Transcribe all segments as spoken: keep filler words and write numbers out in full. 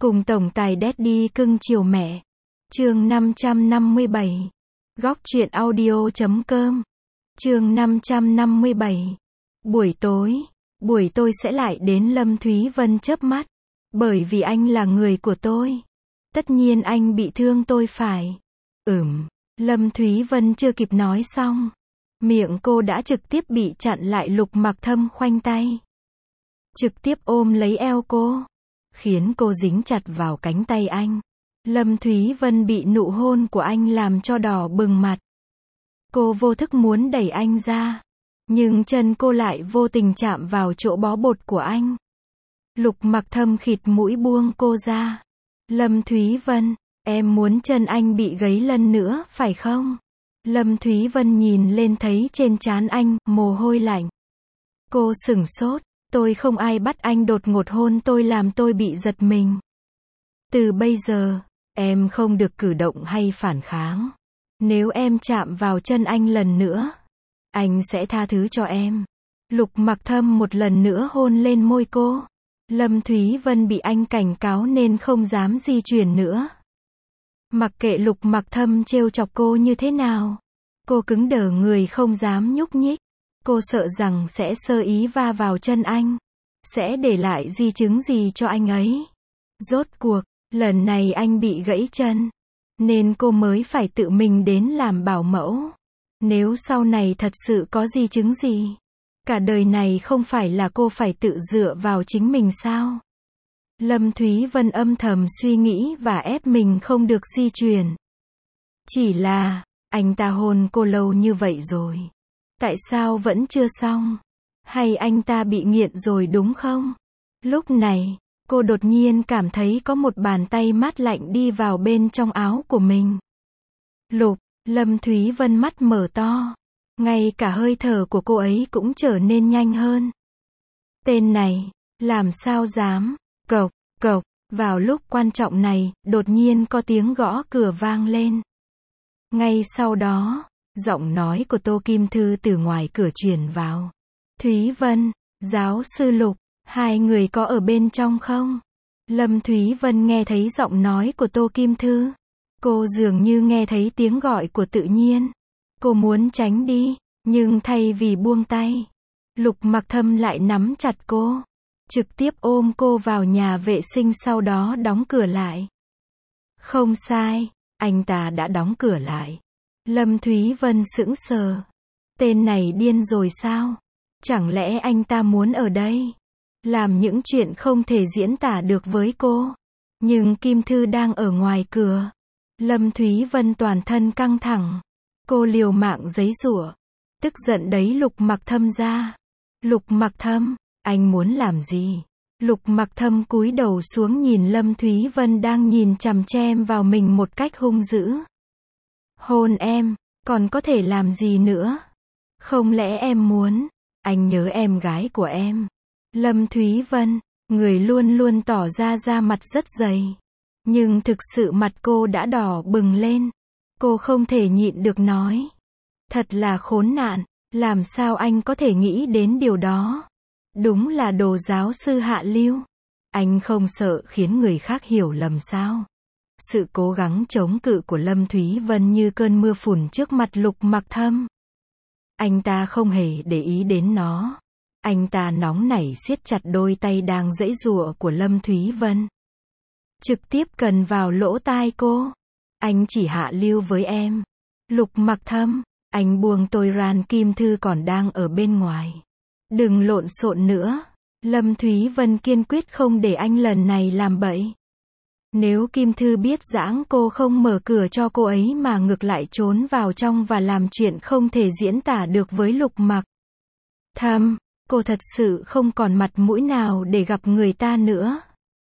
Cùng tổng tài Daddy cưng chiều mẹ. Chương năm trăm năm mươi bảy. Góc truyện audio chấm com. Chương năm trăm năm mươi bảy. Buổi tối, buổi tôi sẽ lại đến Lâm Thúy Vân chớp mắt. Bởi vì anh là người của tôi. Tất nhiên anh bị thương tôi phải. Ừm, Lâm Thúy Vân chưa kịp nói xong. Miệng cô đã trực tiếp bị chặn lại. Lục Mặc Thâm khoanh tay. Trực tiếp ôm lấy eo cô. Khiến cô dính chặt vào cánh tay anh. Lâm Thúy Vân bị nụ hôn của anh làm cho đỏ bừng mặt. Cô vô thức muốn đẩy anh ra. Nhưng chân cô lại vô tình chạm vào chỗ bó bột của anh. Lục Mặc Thâm khịt mũi buông cô ra. Lâm Thúy Vân, em muốn chân anh bị gấy lần nữa, phải không? Lâm Thúy Vân nhìn lên thấy trên trán anh, mồ hôi lạnh. Cô sửng sốt. Tôi không ai bắt anh đột ngột hôn tôi làm tôi bị giật mình. Từ bây giờ, em không được cử động hay phản kháng. Nếu em chạm vào chân anh lần nữa, anh sẽ tha thứ cho em. Lục Mặc Thâm một lần nữa hôn lên môi cô. Lâm Thúy Vân bị anh cảnh cáo nên không dám di chuyển nữa. Mặc kệ Lục Mặc Thâm trêu chọc cô như thế nào, cô cứng đờ người không dám nhúc nhích. Cô sợ rằng sẽ sơ ý va vào chân anh, sẽ để lại di chứng gì cho anh ấy. Rốt cuộc, lần này anh bị gãy chân, nên cô mới phải tự mình đến làm bảo mẫu. Nếu sau này thật sự có di chứng gì, cả đời này không phải là cô phải tự dựa vào chính mình sao? Lâm Thúy Vân âm thầm suy nghĩ và ép mình không được di chuyển. Chỉ là, anh ta hôn cô lâu như vậy rồi. Tại sao vẫn chưa xong? Hay anh ta bị nghiện rồi đúng không? Lúc này, cô đột nhiên cảm thấy có một bàn tay mát lạnh đi vào bên trong áo của mình. Lục, Lâm Thúy Vân mắt mở to. Ngay cả hơi thở của cô ấy cũng trở nên nhanh hơn. Tên này, làm sao dám? Cộc, cộc, vào lúc quan trọng này, đột nhiên có tiếng gõ cửa vang lên. Ngay sau đó, giọng nói của Tô Kim Thư từ ngoài cửa truyền vào. Thúy Vân, giáo sư Lục, hai người có ở bên trong không? Lâm Thúy Vân nghe thấy giọng nói của Tô Kim Thư. Cô dường như nghe thấy tiếng gọi của tự nhiên. Cô muốn tránh đi, nhưng thay vì buông tay, Lục Mặc Thâm lại nắm chặt cô. Trực tiếp ôm cô vào nhà vệ sinh sau đó đóng cửa lại. Không sai, anh ta đã đóng cửa lại. Lâm Thúy Vân sững sờ. Tên này điên rồi sao? Chẳng lẽ anh ta muốn ở đây làm những chuyện không thể diễn tả được với cô? Nhưng Kim Thư đang ở ngoài cửa. Lâm Thúy Vân toàn thân căng thẳng. Cô liều mạng giãy giụa. Tức giận đấy Lục Mặc Thâm ra. Lục Mặc Thâm, anh muốn làm gì? Lục Mặc Thâm cúi đầu xuống nhìn Lâm Thúy Vân đang nhìn chằm chằm vào mình một cách hung dữ. Hôn em, còn có thể làm gì nữa? Không lẽ em muốn, anh nhớ em gái của em. Lâm Thúy Vân, người luôn luôn tỏ ra da mặt rất dày. Nhưng thực sự mặt cô đã đỏ bừng lên. Cô không thể nhịn được nói. Thật là khốn nạn, làm sao anh có thể nghĩ đến điều đó? Đúng là đồ giáo sư hạ lưu. Anh không sợ khiến người khác hiểu lầm sao? Sự cố gắng chống cự của Lâm Thúy Vân như cơn mưa phùn trước mặt Lục Mặc Thâm. Anh ta không hề để ý đến nó. Anh ta nóng nảy siết chặt đôi tay đang giãy giụa của Lâm Thúy Vân. Trực tiếp gần vào lỗ tai cô. Anh chỉ hạ lưu với em. Lục Mặc Thâm, anh buông tôi ra, Kim Thư còn đang ở bên ngoài. Đừng lộn xộn nữa. Lâm Thúy Vân kiên quyết không để anh lần này làm bậy. Nếu Kim Thư biết rằng cô không mở cửa cho cô ấy mà ngược lại trốn vào trong và làm chuyện không thể diễn tả được với Lục Mặc Thâm, cô thật sự không còn mặt mũi nào để gặp người ta nữa.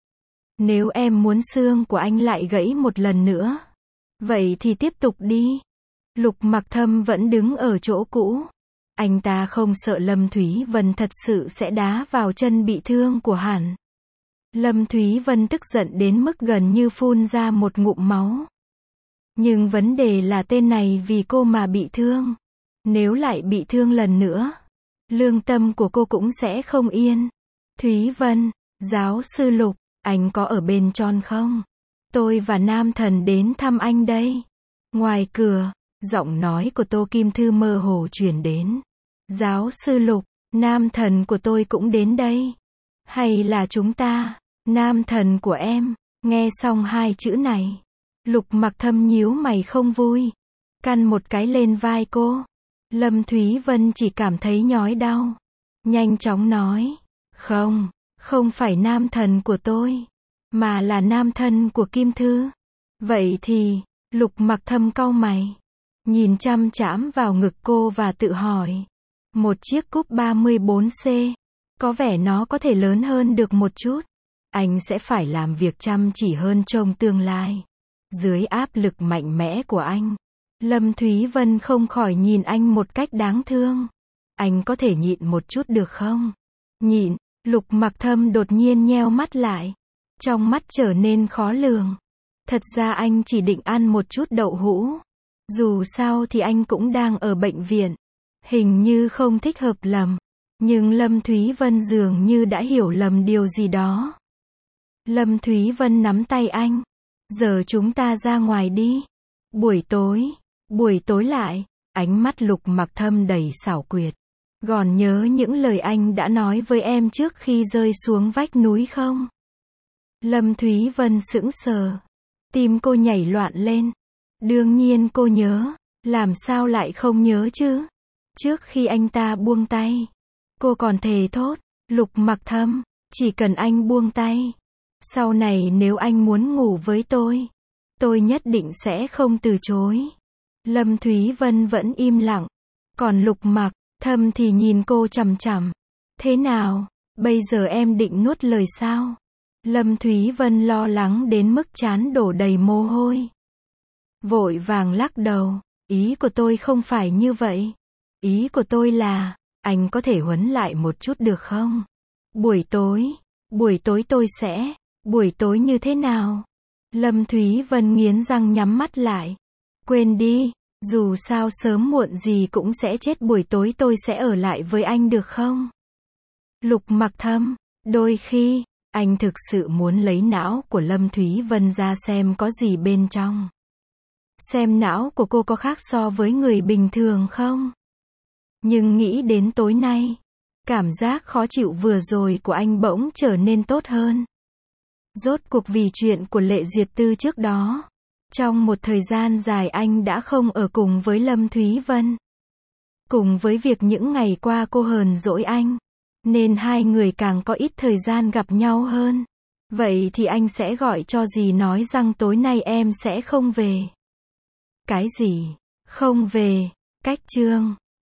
Nếu em muốn xương của anh lại gãy một lần nữa, vậy thì tiếp tục đi. Lục Mặc Thâm vẫn đứng ở chỗ cũ. Anh ta không sợ Lâm Thúy Vân thật sự sẽ đá vào chân bị thương của hắn. Lâm Thúy Vân tức giận đến mức gần như phun ra một ngụm máu. Nhưng vấn đề là tên này vì cô mà bị thương. Nếu lại bị thương lần nữa, lương tâm của cô cũng sẽ không yên. Thúy Vân, giáo sư Lục, Anh có ở bên John không? Tôi và Nam Thần đến thăm anh đây. Ngoài cửa, giọng nói của Tô Kim Thư mơ hồ truyền đến. Giáo sư Lục, Nam Thần của tôi cũng đến đây. Hay là chúng ta, Nam Thần của em? Nghe xong hai chữ này, Lục Mặc Thâm nhíu mày không vui, căn một cái lên vai cô. Lâm Thúy Vân chỉ cảm thấy nhói đau, nhanh chóng nói, không, không phải Nam Thần của tôi, mà là nam thân của Kim Thư. Vậy thì, Lục Mặc Thâm cau mày, nhìn chăm chạm vào ngực cô và tự hỏi, một chiếc cúp ba mươi bốn C, có vẻ nó có thể lớn hơn được một chút. Anh sẽ phải làm việc chăm chỉ hơn trong tương lai. Dưới áp lực mạnh mẽ của anh, Lâm Thúy Vân không khỏi nhìn anh một cách đáng thương. Anh có thể nhịn một chút được không? Nhịn, Lục Mặc Thâm đột nhiên nheo mắt lại. Trong mắt trở nên khó lường. Thật ra anh chỉ định ăn một chút đậu hũ. Dù sao thì anh cũng đang ở bệnh viện. Hình như không thích hợp lầm. Nhưng Lâm Thúy Vân dường như đã hiểu lầm điều gì đó. Lâm Thúy Vân nắm tay anh. Giờ chúng ta ra ngoài đi. Buổi tối, buổi tối lại, ánh mắt Lục Mặc Thâm đầy xảo quyệt. Còn nhớ những lời anh đã nói với em trước khi rơi xuống vách núi không? Lâm Thúy Vân sững sờ. Tim cô nhảy loạn lên. Đương nhiên cô nhớ. Làm sao lại không nhớ chứ? Trước khi anh ta buông tay, cô còn thề thốt, Lục Mặc Thâm, chỉ cần anh buông tay. Sau này nếu anh muốn ngủ với tôi, tôi nhất định sẽ không từ chối. Lâm Thúy Vân vẫn im lặng. Còn Lục Mặc Thâm thì nhìn cô chằm chằm. Thế nào, bây giờ em định nuốt lời sao? Lâm Thúy Vân lo lắng đến mức trán đổ đầy mồ hôi. Vội vàng lắc đầu. Ý của tôi không phải như vậy. Ý của tôi là, anh có thể huấn lại một chút được không? Buổi tối, buổi tối tôi sẽ, buổi tối như thế nào? Lâm Thúy Vân nghiến răng nhắm mắt lại. Quên đi, dù sao sớm muộn gì cũng sẽ chết, buổi tối tôi sẽ ở lại với anh được không? Lục Mặc Thâm, đôi khi, anh thực sự muốn lấy não của Lâm Thúy Vân ra xem có gì bên trong. Xem não của cô có khác so với người bình thường không? Nhưng nghĩ đến tối nay, cảm giác khó chịu vừa rồi của anh bỗng trở nên tốt hơn. Rốt cuộc vì chuyện của Lệ Duyệt Tư trước đó, trong một thời gian dài anh đã không ở cùng với Lâm Thúy Vân. Cùng với việc những ngày qua cô hờn dỗi anh, nên hai người càng có ít thời gian gặp nhau hơn. Vậy thì anh sẽ gọi cho dì nói rằng tối nay em sẽ không về. Cái gì? Không về? Cách chương